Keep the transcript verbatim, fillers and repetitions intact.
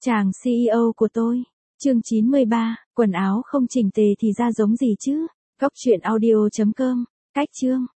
Chàng xê e ô của tôi. Chương chín mươi ba, quần áo không chỉnh tề thì ra giống gì chứ? Góc truyện audio chấm com. Cách chương.